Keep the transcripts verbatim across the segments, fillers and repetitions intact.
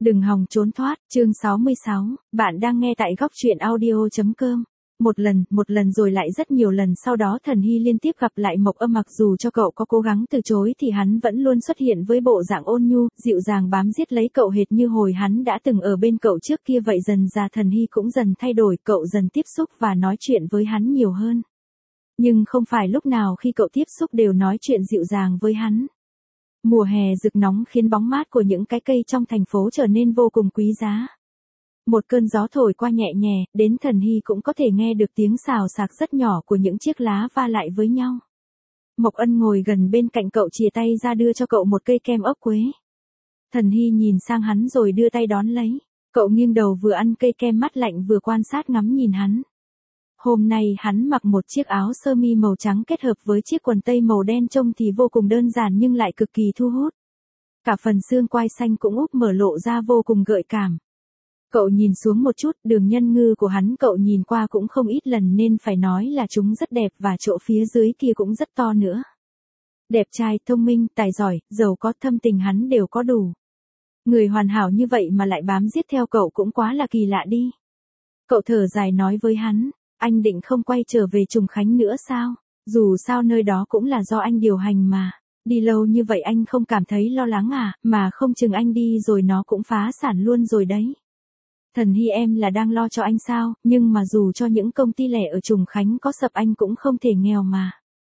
Đừng hòng trốn thoát, chương sáu mươi sáu, bạn đang nghe tại góc truyện audio.com. Một lần, một lần rồi lại rất nhiều lần sau đó Thần Hy liên tiếp gặp lại Mộc Âm, mặc dù cho cậu có cố gắng từ chối thì hắn vẫn luôn xuất hiện với bộ dạng ôn nhu, dịu dàng bám giết lấy cậu hệt như hồi hắn đã từng ở bên cậu trước kia vậy. Dần ra Thần Hy cũng dần thay đổi, cậu dần tiếp xúc và nói chuyện với hắn nhiều hơn. Nhưng không phải lúc nào khi cậu tiếp xúc đều nói chuyện dịu dàng với hắn. Mùa hè rực nóng khiến bóng mát của những cái cây trong thành phố trở nên vô cùng quý giá. Một cơn gió thổi qua nhẹ nhẹ, đến Thần Hy cũng có thể nghe được tiếng xào xạc rất nhỏ của những chiếc lá va lại với nhau. Mộc Ân ngồi gần bên cạnh cậu chìa tay ra đưa cho cậu một cây kem ốc quế. Thần Hy nhìn sang hắn rồi đưa tay đón lấy. Cậu nghiêng đầu vừa ăn cây kem mắt lạnh vừa quan sát ngắm nhìn hắn. Hôm nay hắn mặc một chiếc áo sơ mi màu trắng kết hợp với chiếc quần tây màu đen, trông thì vô cùng đơn giản nhưng lại cực kỳ thu hút. Cả phần xương quai xanh cũng úp mở lộ ra vô cùng gợi cảm. Cậu nhìn xuống một chút, đường nhân ngư của hắn cậu nhìn qua cũng không ít lần nên phải nói là chúng rất đẹp và chỗ phía dưới kia cũng rất to nữa. Đẹp trai, thông minh, tài giỏi, giàu có, thâm tình hắn đều có đủ. Người hoàn hảo như vậy mà lại bám giết theo cậu cũng quá là kỳ lạ đi. Cậu thở dài nói với hắn. Anh định không quay trở về Trùng Khánh nữa sao? Dù sao nơi đó cũng là do anh điều hành mà. Đi lâu như vậy anh không cảm thấy lo lắng à, mà không chừng anh đi rồi nó cũng phá sản luôn rồi đấy. Thần Hy, em là đang lo cho anh sao, nhưng mà dù cho những công ty lẻ ở Trùng Khánh có sập anh cũng không thể nghèo mà.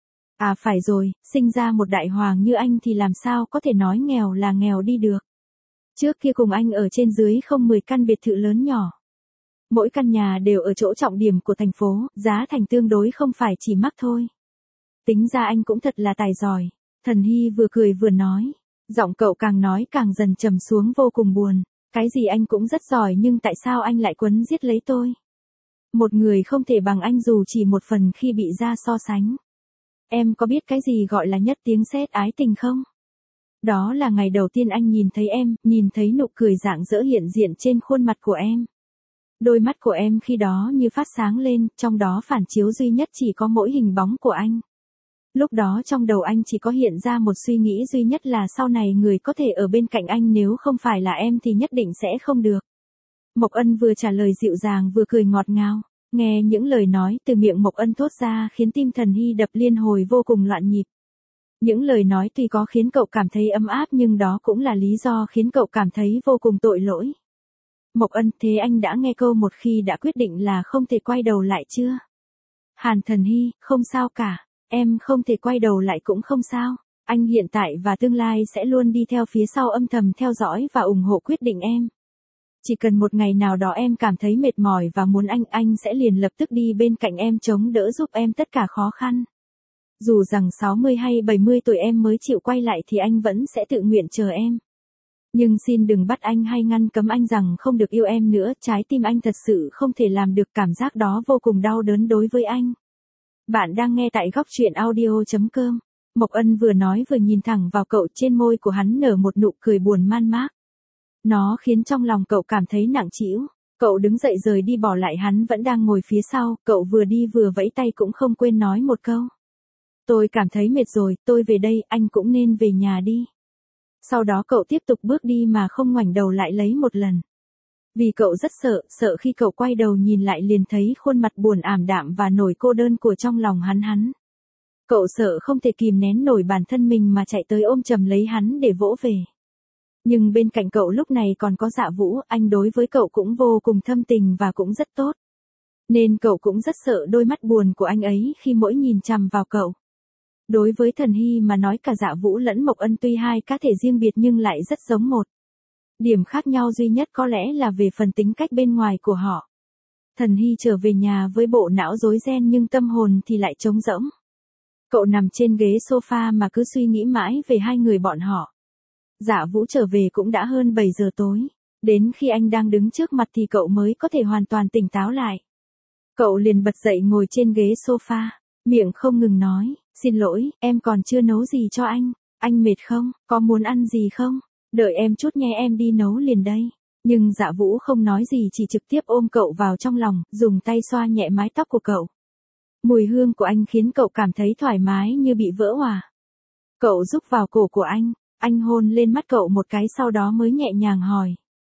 À phải rồi, sinh ra một đại hoàng như anh thì làm sao có thể nói nghèo là nghèo đi được. Trước kia cùng anh ở trên dưới không mười căn biệt thự lớn nhỏ. Mỗi căn nhà đều ở chỗ trọng điểm của thành phố, giá thành tương đối không phải chỉ mắc thôi. Tính ra anh cũng thật là tài giỏi. Thần Hy vừa cười vừa nói. Giọng cậu càng nói càng dần trầm xuống vô cùng buồn. Cái gì anh cũng rất giỏi nhưng tại sao anh lại quấn giết lấy tôi? Một người không thể bằng anh dù chỉ một phần khi bị ra so sánh. Em có biết cái gì gọi là nhất tiếng sét ái tình không? Đó là ngày đầu tiên anh nhìn thấy em, nhìn thấy nụ cười rạng rỡ hiện diện trên khuôn mặt của em. Đôi mắt của em khi đó như phát sáng lên, trong đó phản chiếu duy nhất chỉ có mỗi hình bóng của anh. Lúc đó trong đầu anh chỉ có hiện ra một suy nghĩ duy nhất là sau này người có thể ở bên cạnh anh nếu không phải là em thì nhất định sẽ không được. Mộc Ân vừa trả lời dịu dàng vừa cười ngọt ngào. Nghe những lời nói từ miệng Mộc Ân thốt ra khiến tim Thần Hy đập liên hồi vô cùng loạn nhịp. Những lời nói tuy có khiến cậu cảm thấy ấm áp nhưng đó cũng là lý do khiến cậu cảm thấy vô cùng tội lỗi. Mộc Ân, thế anh đã nghe câu một khi đã quyết định là không thể quay đầu lại chưa? Hàn Thần Hy, không sao cả, em không thể quay đầu lại cũng không sao, anh hiện tại và tương lai sẽ luôn đi theo phía sau âm thầm theo dõi và ủng hộ quyết định em. Chỉ cần một ngày nào đó em cảm thấy mệt mỏi và muốn anh, anh sẽ liền lập tức đi bên cạnh em chống đỡ giúp em tất cả khó khăn. Dù rằng sáu mươi hay bảy mươi tuổi em mới chịu quay lại thì anh vẫn sẽ tự nguyện chờ em. Nhưng xin đừng bắt anh hay ngăn cấm anh rằng không được yêu em nữa, trái tim anh thật sự không thể làm được, cảm giác đó vô cùng đau đớn đối với anh. Bạn đang nghe tại góc truyện audio.com. Mộc Ân vừa nói vừa nhìn thẳng vào cậu, trên môi của hắn nở một nụ cười buồn man mác. Nó khiến trong lòng cậu cảm thấy nặng trĩu. Cậu đứng dậy rời đi bỏ lại hắn vẫn đang ngồi phía sau, cậu vừa đi vừa vẫy tay cũng không quên nói một câu. Tôi cảm thấy mệt rồi, tôi về đây, anh cũng nên về nhà đi. Sau đó cậu tiếp tục bước đi mà không ngoảnh đầu lại lấy một lần. Vì cậu rất sợ, sợ khi cậu quay đầu nhìn lại liền thấy khuôn mặt buồn ảm đạm và nỗi cô đơn của trong lòng hắn hắn. Cậu sợ không thể kìm nén nổi bản thân mình mà chạy tới ôm chầm lấy hắn để vỗ về. Nhưng bên cạnh cậu lúc này còn có Dạ Vũ, anh đối với cậu cũng vô cùng thâm tình và cũng rất tốt. Nên cậu cũng rất sợ đôi mắt buồn của anh ấy khi mỗi nhìn chằm vào cậu. Đối với Thần Hy mà nói cả Dạ Vũ lẫn Mộc Ân tuy hai cá thể riêng biệt nhưng lại rất giống một. Điểm khác nhau duy nhất có lẽ là về phần tính cách bên ngoài của họ. Thần Hy trở về nhà với bộ não rối ren nhưng tâm hồn thì lại trống rỗng. Cậu nằm trên ghế sofa mà cứ suy nghĩ mãi về hai người bọn họ. Dạ Vũ trở về cũng đã hơn bảy giờ tối. Đến khi anh đang đứng trước mặt thì cậu mới có thể hoàn toàn tỉnh táo lại. Cậu liền bật dậy ngồi trên ghế sofa, miệng không ngừng nói, xin lỗi, em còn chưa nấu gì cho anh. Anh mệt không, có muốn ăn gì không? Đợi em chút nghe, em đi nấu liền đây. Nhưng Dạ Vũ không nói gì, chỉ trực tiếp ôm cậu vào trong lòng, dùng tay xoa nhẹ mái tóc của cậu. Mùi hương của anh khiến cậu cảm thấy thoải mái như bị vỡ òa. Cậu rúc vào cổ của anh, anh hôn lên mắt cậu một cái sau đó mới nhẹ nhàng hỏi.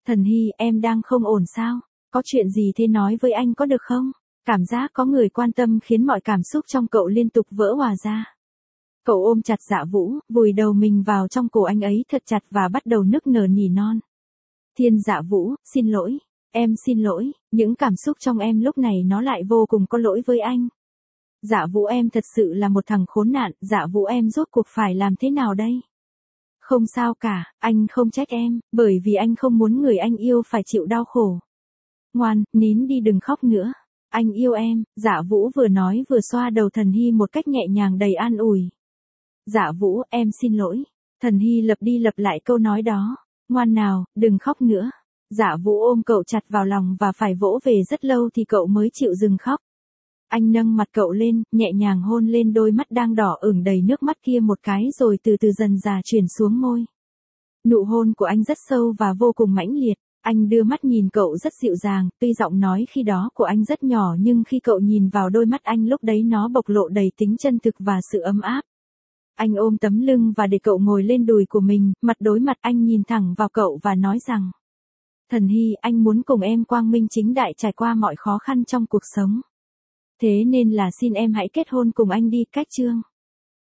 Thần Hy, em đang không ổn sao? Có chuyện gì thế nói với anh có được không? Cảm giác có người quan tâm khiến mọi cảm xúc trong cậu liên tục vỡ hòa ra. Cậu ôm chặt Dạ Vũ, vùi đầu mình vào trong cổ anh ấy thật chặt và bắt đầu nức nở nỉ non. Thiên Dạ Vũ, xin lỗi, em xin lỗi, những cảm xúc trong em lúc này nó lại vô cùng có lỗi với anh. Dạ Vũ, em thật sự là một thằng khốn nạn, Dạ Vũ, em rốt cuộc phải làm thế nào đây? Không sao cả, anh không trách em, bởi vì anh không muốn người anh yêu phải chịu đau khổ. Ngoan, nín đi, đừng khóc nữa. Anh yêu em, Dạ Vũ vừa nói vừa xoa đầu Thần Hy một cách nhẹ nhàng đầy an ủi. Dạ Vũ, em xin lỗi. Thần Hy lặp đi lặp lại câu nói đó. Ngoan nào, đừng khóc nữa. Dạ Vũ ôm cậu chặt vào lòng và phải vỗ về rất lâu thì cậu mới chịu dừng khóc. Anh nâng mặt cậu lên, nhẹ nhàng hôn lên đôi mắt đang đỏ ửng đầy nước mắt kia một cái rồi từ từ dần dà chuyển xuống môi. Nụ hôn của anh rất sâu và vô cùng mãnh liệt. Anh đưa mắt nhìn cậu rất dịu dàng, tuy giọng nói khi đó của anh rất nhỏ nhưng khi cậu nhìn vào đôi mắt anh lúc đấy nó bộc lộ đầy tính chân thực và sự ấm áp. Anh ôm tấm lưng và để cậu ngồi lên đùi của mình, mặt đối mặt anh nhìn thẳng vào cậu và nói rằng: Thần Hy, anh muốn cùng em quang minh chính đại trải qua mọi khó khăn trong cuộc sống. Thế nên là xin em hãy kết hôn cùng anh đi, cách chương.